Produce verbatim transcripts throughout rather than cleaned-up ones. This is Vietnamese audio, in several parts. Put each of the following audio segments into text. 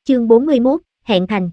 chương bốn mươi mốt, hẹn thành.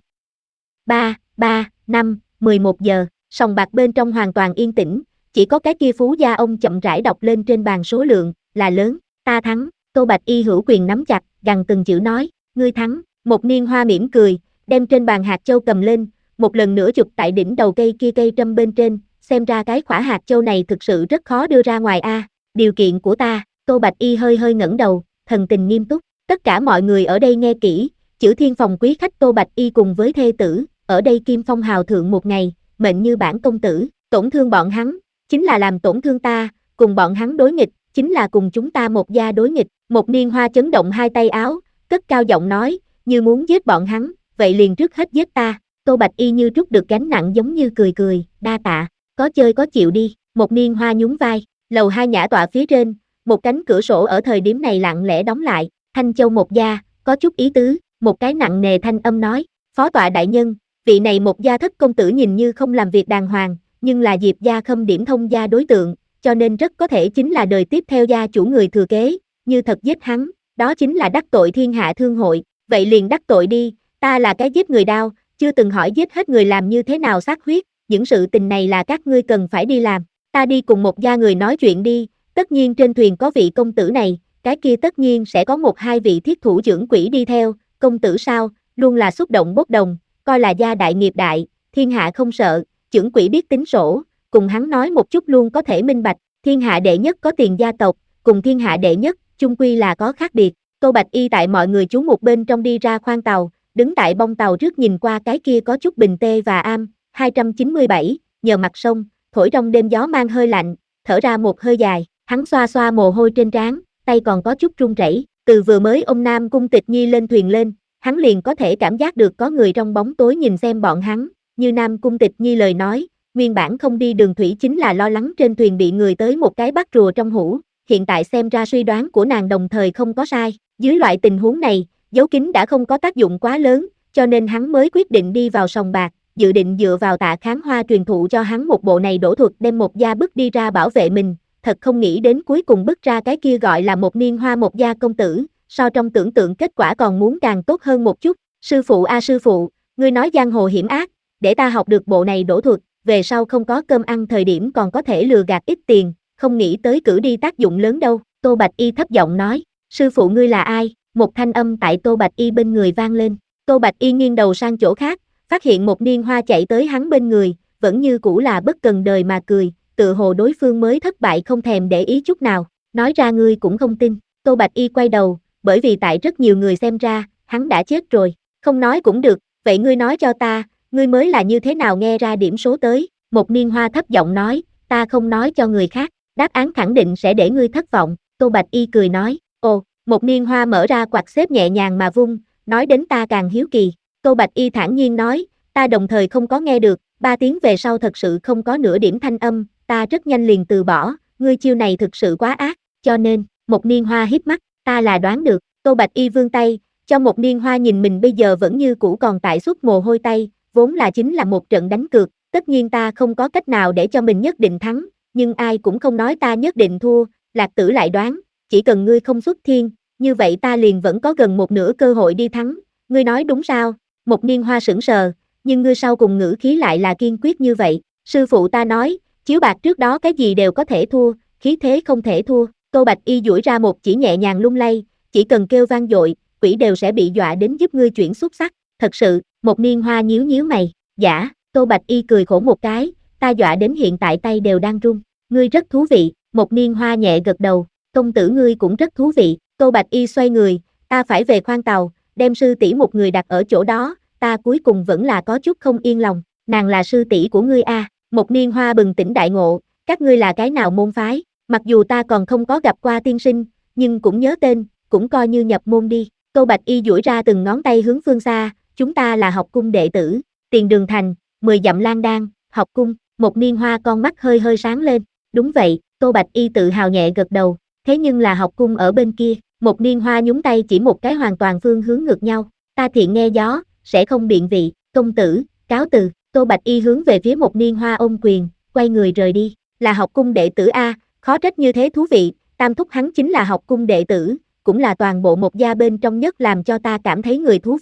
ba, ba, năm, mười một giờ, sòng bạc bên trong hoàn toàn yên tĩnh, chỉ có cái kia phú gia ông chậm rãi đọc lên trên bàn số lượng, là lớn, ta thắng, Tô Bạch Y hữu quyền nắm chặt, gằn từng chữ nói, ngươi thắng, một niên hoa mỉm cười, đem trên bàn hạt châu cầm lên, một lần nữa chụp tại đỉnh đầu cây kia cây trâm bên trên, xem ra cái khỏa hạt châu này thực sự rất khó đưa ra ngoài a. Điều kiện của ta, Tô Bạch Y hơi hơi ngẩng đầu, thần tình nghiêm túc, tất cả mọi người ở đây nghe kỹ, chữ thiên phòng quý khách Tô Bạch Y cùng với thê tử, ở đây kim phong hào thượng một ngày, mệnh như bản công tử, tổn thương bọn hắn, chính là làm tổn thương ta, cùng bọn hắn đối nghịch, chính là cùng chúng ta một gia đối nghịch, một niên hoa chấn động hai tay áo, cất cao giọng nói, như muốn giết bọn hắn, vậy liền trước hết giết ta, Tô Bạch Y như trút được gánh nặng giống như cười cười, đa tạ, có chơi có chịu đi, một niên hoa nhún vai, lầu hai nhã tọa phía trên, một cánh cửa sổ ở thời điểm này lặng lẽ đóng lại, Thanh Châu một gia, có chút ý tứ, một cái nặng nề thanh âm nói, phó tọa đại nhân, vị này một gia thất công tử nhìn như không làm việc đàng hoàng, nhưng là Diệp gia khâm điểm thông gia đối tượng, cho nên rất có thể chính là đời tiếp theo gia chủ người thừa kế, như thật giết hắn, đó chính là đắc tội thiên hạ thương hội, vậy liền đắc tội đi, ta là cái giết người đao, chưa từng hỏi giết hết người làm như thế nào xác huyết, những sự tình này là các ngươi cần phải đi làm, ta đi cùng một gia người nói chuyện đi, tất nhiên trên thuyền có vị công tử này, cái kia tất nhiên sẽ có một hai vị thiết thủ trưởng quỹ đi theo, công tử sao, luôn là xúc động bốc đồng, coi là gia đại nghiệp đại, thiên hạ không sợ, trưởng quỹ biết tính sổ, cùng hắn nói một chút luôn có thể minh bạch, thiên hạ đệ nhất có tiền gia tộc, cùng thiên hạ đệ nhất, chung quy là có khác biệt, Tô Bạch Y tại mọi người chú một bên trong đi ra khoang tàu, đứng tại bong tàu trước nhìn qua cái kia có chút bình tê và am, hai trăm chín mươi bảy, nhờ mặt sông, thổi trong đêm gió mang hơi lạnh, thở ra một hơi dài, hắn xoa xoa mồ hôi trên trán, tay còn có chút run rẩy, từ vừa mới ông Nam Cung Tịch Nhi lên thuyền lên, hắn liền có thể cảm giác được có người trong bóng tối nhìn xem bọn hắn, như Nam Cung Tịch Nhi lời nói, nguyên bản không đi đường thủy chính là lo lắng trên thuyền bị người tới một cái bắt rùa trong hũ, hiện tại xem ra suy đoán của nàng đồng thời không có sai, dưới loại tình huống này, giấu kín đã không có tác dụng quá lớn, cho nên hắn mới quyết định đi vào sòng bạc, dự định dựa vào Tạ Kháng Hoa truyền thụ cho hắn một bộ này đổ thuật đem một gia bức đi ra bảo vệ mình, thật không nghĩ đến cuối cùng bức ra cái kia gọi là một niên hoa một gia công tử, so trong tưởng tượng kết quả còn muốn càng tốt hơn một chút, sư phụ a sư phụ, ngươi nói giang hồ hiểm ác, để ta học được bộ này đổ thuật, về sau không có cơm ăn thời điểm còn có thể lừa gạt ít tiền, không nghĩ tới cử đi tác dụng lớn đâu, Tô Bạch Y thấp giọng nói, sư phụ ngươi là ai, một thanh âm tại Tô Bạch Y bên người vang lên, Tô Bạch Y nghiêng đầu sang chỗ khác, phát hiện một niên hoa chạy tới hắn bên người, vẫn như cũ là bất cần đời mà cười, tự hồ đối phương mới thất bại không thèm để ý chút nào, nói ra ngươi cũng không tin, Tô Bạch Y quay đầu, bởi vì tại rất nhiều người xem ra, hắn đã chết rồi, không nói cũng được, vậy ngươi nói cho ta, ngươi mới là như thế nào nghe ra điểm số tới, một niên hoa thấp giọng nói, ta không nói cho người khác, đáp án khẳng định sẽ để ngươi thất vọng, Tô Bạch Y cười nói, ồ, một niên hoa mở ra quạt xếp nhẹ nhàng mà vung, nói đến ta càng hiếu kỳ, Tô Bạch Y thản nhiên nói, ta đồng thời không có nghe được, ba tiếng về sau thật sự không có nửa điểm thanh âm, ta rất nhanh liền từ bỏ, ngươi chiêu này thực sự quá ác, cho nên, một niên hoa híp mắt, ta là đoán được, Tô Bạch Y vươn tay, cho một niên hoa nhìn mình bây giờ vẫn như cũ còn tại suốt mồ hôi tay, vốn là chính là một trận đánh cược, tất nhiên ta không có cách nào để cho mình nhất định thắng, nhưng ai cũng không nói ta nhất định thua, Lạc Tử lại đoán, chỉ cần ngươi không xuất thiên, như vậy ta liền vẫn có gần một nửa cơ hội đi thắng, ngươi nói đúng sao, một niên hoa sững sờ, nhưng ngươi sau cùng ngữ khí lại là kiên quyết như vậy, sư phụ ta nói, chiếu bạc trước đó cái gì đều có thể thua, khí thế không thể thua, Tô Bạch Y duỗi ra một chỉ nhẹ nhàng lung lay, chỉ cần kêu vang dội, quỷ đều sẽ bị dọa đến giúp ngươi chuyển xuất sắc, thật sự, một niên hoa nhíu nhíu mày, giả, Tô Bạch Y cười khổ một cái, ta dọa đến hiện tại tay đều đang run, ngươi rất thú vị, một niên hoa nhẹ gật đầu, công tử ngươi cũng rất thú vị, Tô Bạch Y xoay người, ta phải về khoang tàu, đem sư tỷ một người đặt ở chỗ đó, ta cuối cùng vẫn là có chút không yên lòng, nàng là sư tỷ của ngươi a, một niên hoa bừng tỉnh đại ngộ, các ngươi là cái nào môn phái, mặc dù ta còn không có gặp qua tiên sinh, nhưng cũng nhớ tên, cũng coi như nhập môn đi, Tô Bạch Y duỗi ra từng ngón tay hướng phương xa, chúng ta là học cung đệ tử, Tiền Đường Thành, mười dặm lang đan, học cung, một niên hoa con mắt hơi hơi sáng lên, đúng vậy, Tô Bạch Y tự hào nhẹ gật đầu, thế nhưng là học cung ở bên kia, một niên hoa nhúng tay chỉ một cái hoàn toàn phương hướng ngược nhau, ta thiện nghe gió, sẽ không biện vị, công tử, cáo từ, Tô Bạch Y hướng về phía một niên hoa ôm quyền, quay người rời đi, là học cung đệ tử A, khó trách như thế thú vị, tam thúc hắn chính là học cung đệ tử, cũng là toàn bộ một gia bên trong nhất làm cho ta cảm thấy người thú vị,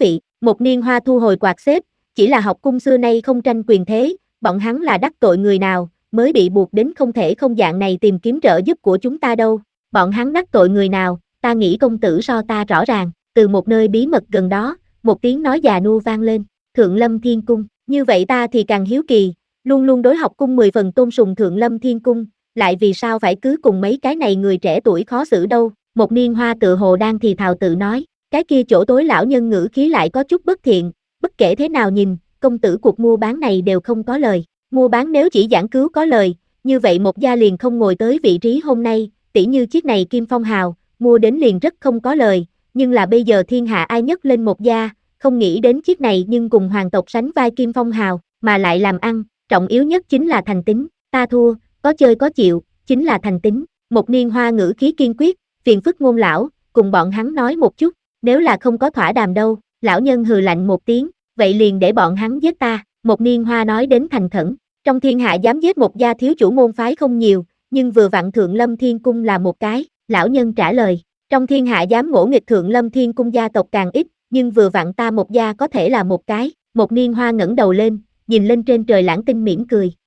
Một Niên Hoa thu hồi quạt xếp, chỉ là học cung xưa nay không tranh quyền thế, bọn hắn là đắc tội người nào, mới bị buộc đến không thể không dạng này tìm kiếm trợ giúp của chúng ta đâu. Bọn hắn đắc tội người nào, ta nghĩ công tử so ta rõ ràng. Từ một nơi bí mật gần đó, một tiếng nói già nua vang lên, Thượng Lâm Thiên Cung. Như vậy ta thì càng hiếu kỳ, luôn luôn đối học cung mười phần tôn sùng Thượng Lâm Thiên Cung, lại vì sao phải cứ cùng mấy cái này người trẻ tuổi khó xử đâu. Một Niên Hoa tự hồ đang thì thào tự nói, cái kia chỗ tối lão nhân ngữ khí lại có chút bất thiện, bất kể thế nào nhìn, công tử cuộc mua bán này đều không có lời. Mua bán nếu chỉ giảng cứu có lời, như vậy một gia liền không ngồi tới vị trí hôm nay, tỉ như chiếc này Kim Phong Hào, mua đến liền rất không có lời, nhưng là bây giờ thiên hạ ai nhất lên một gia, không nghĩ đến chiếc này nhưng cùng hoàng tộc sánh vai Kim Phong Hào, mà lại làm ăn, trọng yếu nhất chính là thành tính, ta thua, có chơi có chịu, chính là thành tính. Một Niên Hoa ngữ khí kiên quyết, phiền phức Ngôn lão, cùng bọn hắn nói một chút, nếu là không có thỏa đàm đâu. Lão nhân hừ lạnh một tiếng, vậy liền để bọn hắn giết ta. Một Niên Hoa nói đến thành khẩn, trong thiên hạ dám giết một gia thiếu chủ môn phái không nhiều, nhưng vừa vặn Thượng Lâm Thiên Cung là một cái. Lão nhân trả lời, trong thiên hạ dám ngỗ nghịch Thượng Lâm Thiên Cung gia tộc càng ít, nhưng vừa vặn ta một gia có thể là một cái. Một Niên Hoa ngẩng đầu lên, nhìn lên trên trời lãng tinh mỉm cười,